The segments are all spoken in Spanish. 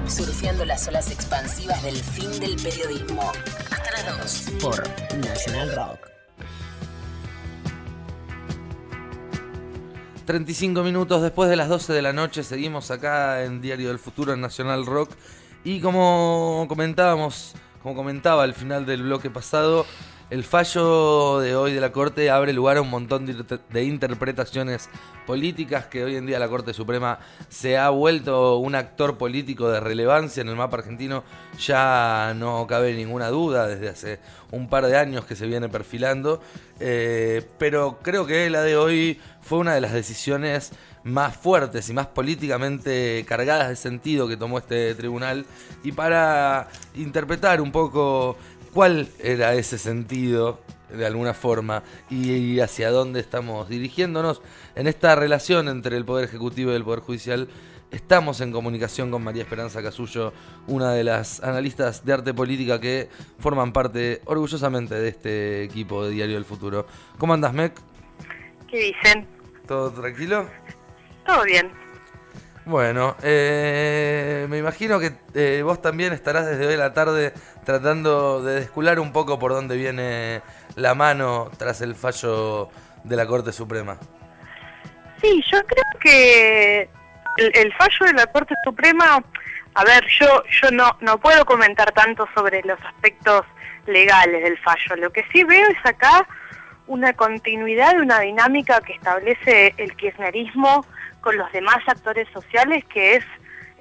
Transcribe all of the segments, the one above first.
surfeando las olas expansivas del fin del periodismo. Hasta las 2 por Nacional Rock. 35 minutos después de las 12 de la noche seguimos acá en Diario del Futuro en Nacional Rock y como comentaba al final del bloque pasado, el fallo de hoy de la Corte abre lugar a un montón de interpretaciones políticas, que hoy en día la Corte Suprema se ha vuelto un actor político de relevancia en el mapa argentino. Ya no cabe ninguna duda, desde hace un par de años que se viene perfilando, pero creo que la de hoy fue una de las decisiones más fuertes y más políticamente cargadas de sentido que tomó este tribunal, y para interpretar un poco cuál era ese sentido de alguna forma y hacia dónde estamos dirigiéndonos en esta relación entre el Poder Ejecutivo y el Poder Judicial, estamos en comunicación con María Esperanza Casullo, una de las analistas de arte política que forman parte orgullosamente de este equipo de Diario del Futuro. ¿Cómo andás, Mec? ¿Qué dicen? ¿Todo tranquilo? Todo bien. Bueno, me imagino que vos también estarás desde hoy a la tarde tratando de descular un poco por dónde viene la mano tras el fallo de la Corte Suprema. Sí, yo creo que el fallo de la Corte Suprema, a ver, yo no puedo comentar tanto sobre los aspectos legales del fallo. Lo que sí veo es acá una continuidad de una dinámica que establece el kirchnerismo con los demás actores sociales, que es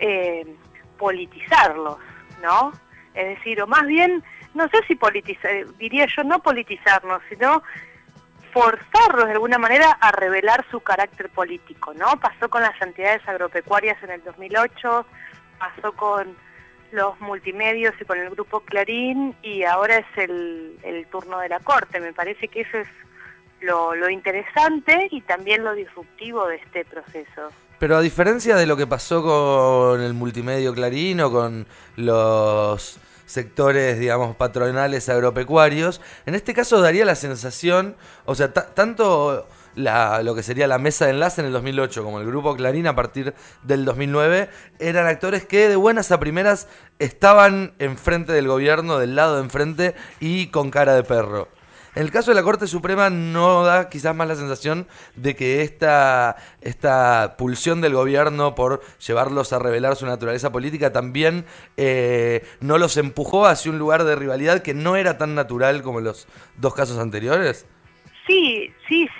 politizarlos, ¿no? Es decir, o más bien, no sé si diría yo no politizarnos, sino forzarlos de alguna manera a revelar su carácter político, ¿no? Pasó con las entidades agropecuarias en el 2008, pasó con los multimedios y con el grupo Clarín, y ahora es el turno de la Corte. Me parece que eso es lo interesante y también lo disruptivo de este proceso. Pero a diferencia de lo que pasó con el multimedio Clarín o con los sectores, digamos, patronales agropecuarios, en este caso daría la sensación, o sea, tanto lo que sería la mesa de enlace en el 2008 como el grupo Clarín a partir del 2009 eran actores que de buenas a primeras estaban enfrente del gobierno, del lado de enfrente y con cara de perro. En el caso de la Corte Suprema no da quizás más la sensación de que esta pulsión del gobierno por llevarlos a revelar su naturaleza política también no los empujó hacia un lugar de rivalidad que no era tan natural como los dos casos anteriores. Sí,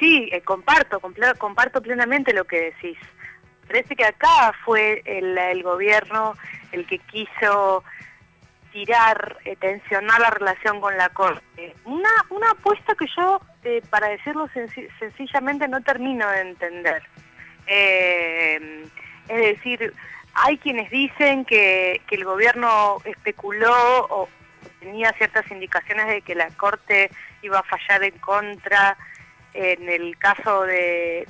comparto plenamente lo que decís. Parece que acá fue el gobierno el que quiso tensionar la relación con la Corte. Una apuesta que yo, para decirlo sencillamente, no termino de entender. Es decir, hay quienes dicen que el gobierno especuló o tenía ciertas indicaciones de que la Corte iba a fallar en contra en el caso en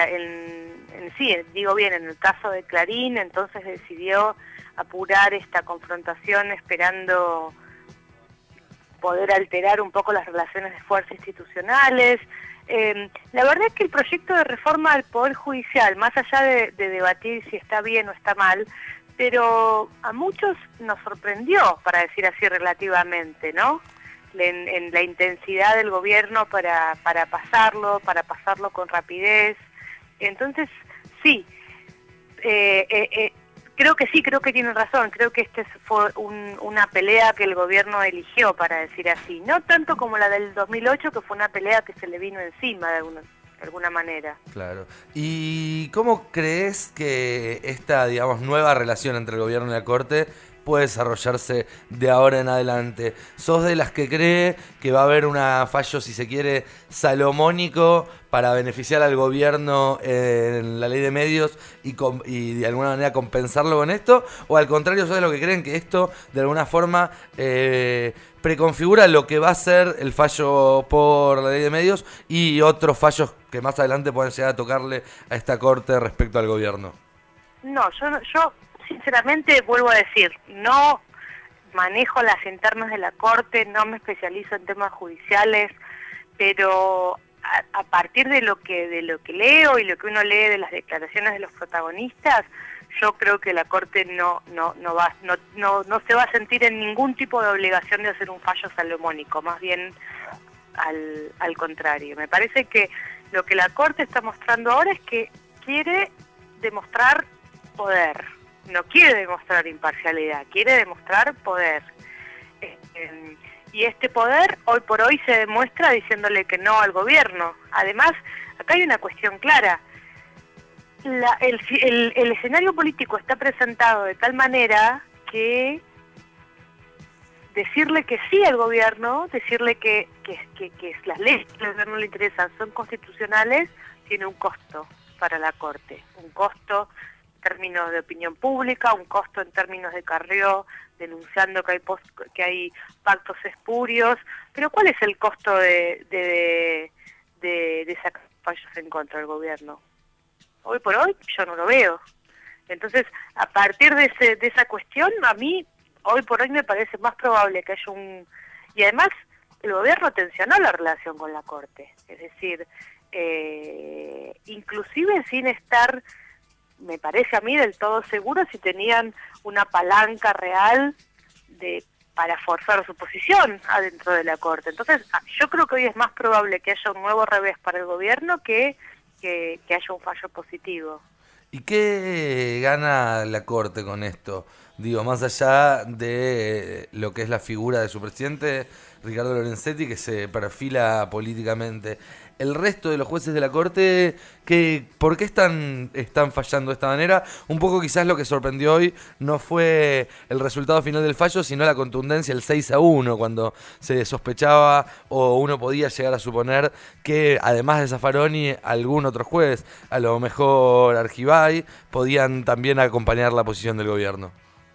el caso de Clarín, entonces decidió apurar esta confrontación esperando poder alterar un poco las relaciones de fuerza institucionales. La verdad es que el proyecto de reforma del Poder Judicial, más allá de debatir si está bien o está mal, pero a muchos nos sorprendió, para decir así relativamente, ¿no? En la intensidad del gobierno para pasarlo con rapidez. Entonces, sí, creo que tienen razón. Creo que fue una pelea que el gobierno eligió, para decir así. No tanto como la del 2008, que fue una pelea que se le vino encima de alguna manera. Claro. ¿Y cómo crees que esta, digamos, nueva relación entre el gobierno y la Corte puede desarrollarse de ahora en adelante? ¿Sos de las que cree que va a haber un fallo, si se quiere, salomónico para beneficiar al gobierno en la ley de medios y de alguna manera compensarlo con esto? ¿O al contrario, sos de los que creen que esto de alguna forma preconfigura lo que va a ser el fallo por la ley de medios y otros fallos que más adelante pueden llegar a tocarle a esta Corte respecto al gobierno? No, yo sinceramente vuelvo a decir, no manejo las internas de la Corte, no me especializo en temas judiciales, pero a partir de lo que leo y lo que uno lee de las declaraciones de los protagonistas, yo creo que la Corte no se va a sentir en ningún tipo de obligación de hacer un fallo salomónico, más bien al contrario. Me parece que lo que la Corte está mostrando ahora es que quiere demostrar poder, no quiere demostrar imparcialidad, quiere demostrar poder. Y este poder hoy por hoy se demuestra diciéndole que no al gobierno. Además, acá hay una cuestión clara. El escenario político está presentado de tal manera que decirle que sí al gobierno, decirle que las leyes que al gobierno le interesan son constitucionales, tiene un costo para la Corte. Un costo en términos de opinión pública, un costo en términos de Carrió, denunciando que hay pactos espurios. Pero ¿cuál es el costo de sacar fallos en contra del gobierno? Hoy por hoy yo no lo veo. Entonces, a partir de esa cuestión, a mí, hoy por hoy me parece más probable que haya Y además, el gobierno tensionó la relación con la Corte. Es decir, inclusive sin estar, me parece a mí, del todo seguro si tenían una palanca real para forzar su posición adentro de la Corte. Entonces, yo creo que hoy es más probable que haya un nuevo revés para el gobierno que haya un fallo positivo. ¿Y qué gana la Corte con esto? Digo, más allá de lo que es la figura de su presidente, Ricardo Lorenzetti, que se perfila políticamente. El resto de los jueces de la Corte, ¿por qué están fallando de esta manera? Un poco quizás lo que sorprendió hoy no fue el resultado final del fallo, sino la contundencia, el 6-1, cuando se sospechaba o uno podía llegar a suponer que, además de Zaffaroni, algún otro juez, a lo mejor Argibay, podían también acompañar la posición del gobierno.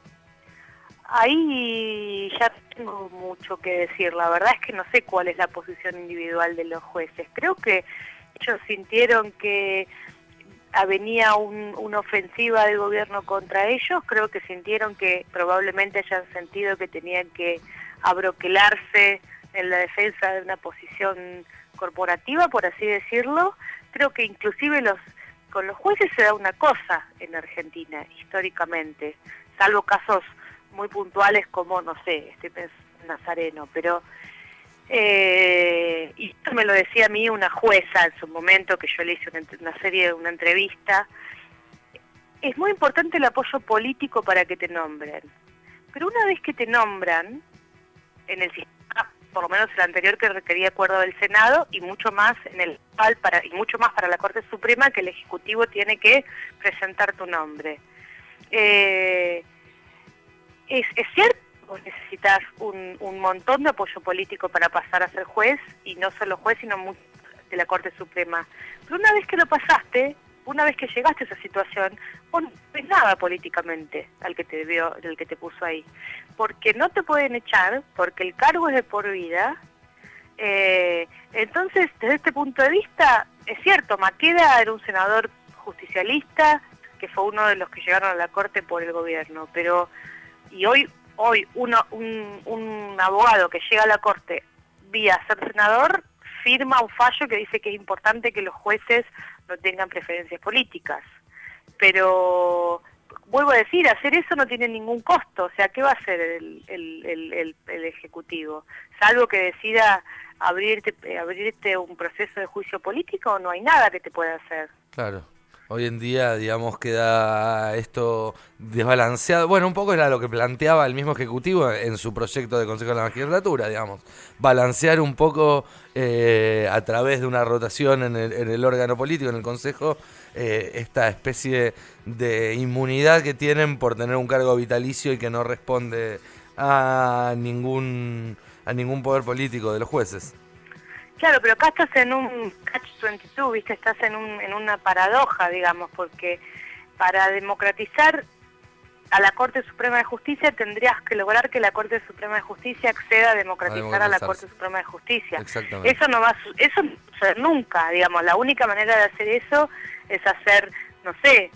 Ahí ya tengo mucho que decir. La verdad es que no sé cuál es la posición individual de los jueces. Creo que ellos sintieron que venía una ofensiva del gobierno contra ellos. Creo que sintieron que probablemente hayan sentido que tenían que abroquelarse en la defensa de una posición corporativa, por así decirlo. Creo que inclusive con los jueces se da una cosa en Argentina, históricamente, salvo casos muy puntuales como, no sé, estoy pensando en Nazareno, pero y esto me lo decía a mí una jueza en su momento, que yo le hice una entrevista. Es muy importante el apoyo político para que te nombren, pero una vez que te nombran en el sistema, por lo menos el anterior, que requería acuerdo del Senado, y mucho más y mucho más para la Corte Suprema, que el Ejecutivo tiene que presentar tu nombre. Es cierto, vos necesitas un montón de apoyo político para pasar a ser juez, y no solo juez, sino de la Corte Suprema. Pero una vez que lo pasaste, una vez que llegaste a esa situación, vos no ves nada políticamente del que te puso ahí. Porque no te pueden echar, porque el cargo es de por vida. Entonces, desde este punto de vista, es cierto, Maqueda era un senador justicialista, que fue uno de los que llegaron a la Corte por el gobierno, y hoy un abogado que llega a la Corte vía ser senador firma un fallo que dice que es importante que los jueces no tengan preferencias políticas. Pero, vuelvo a decir, hacer eso no tiene ningún costo. O sea, ¿qué va a hacer el Ejecutivo? Salvo que decida abrirte un proceso de juicio político, no hay nada que te pueda hacer. Claro. Hoy en día, digamos, queda esto desbalanceado. Bueno, un poco era lo que planteaba el mismo Ejecutivo en su proyecto de Consejo de la Magistratura, digamos. Balancear un poco a través de una rotación en el órgano político, en el Consejo, esta especie de inmunidad que tienen por tener un cargo vitalicio y que no responde a ningún poder político de los jueces. Claro, pero acá estás en un catch-22, ¿viste? Estás en una paradoja, digamos, porque para democratizar a la Corte Suprema de Justicia tendrías que lograr que la Corte Suprema de Justicia acceda a democratizar a la Corte Suprema de Justicia. Eso no va a suceder nunca, digamos. La única manera de hacer eso es hacer, no sé,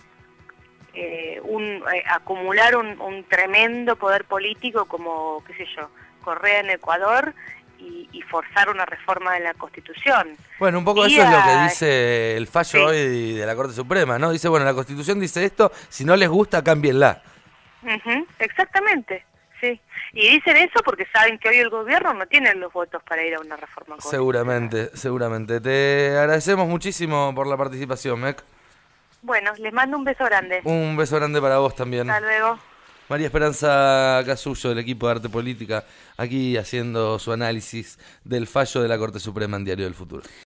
acumular un tremendo poder político como, qué sé yo, Correa en Ecuador, y forzar una reforma de la Constitución. Bueno, un poco eso es lo que dice el fallo hoy de la Corte Suprema, ¿no? Dice, bueno, la Constitución dice esto, si no les gusta, cámbienla. Exactamente, sí. Y dicen eso porque saben que hoy el gobierno no tiene los votos para ir a una reforma constitucional. Seguramente. Te agradecemos muchísimo por la participación, Mec. Bueno, les mando un beso grande. Un beso grande para vos también. Hasta luego. María Esperanza Casullo, del equipo de Arte Política, aquí haciendo su análisis del fallo de la Corte Suprema en Diario del Futuro.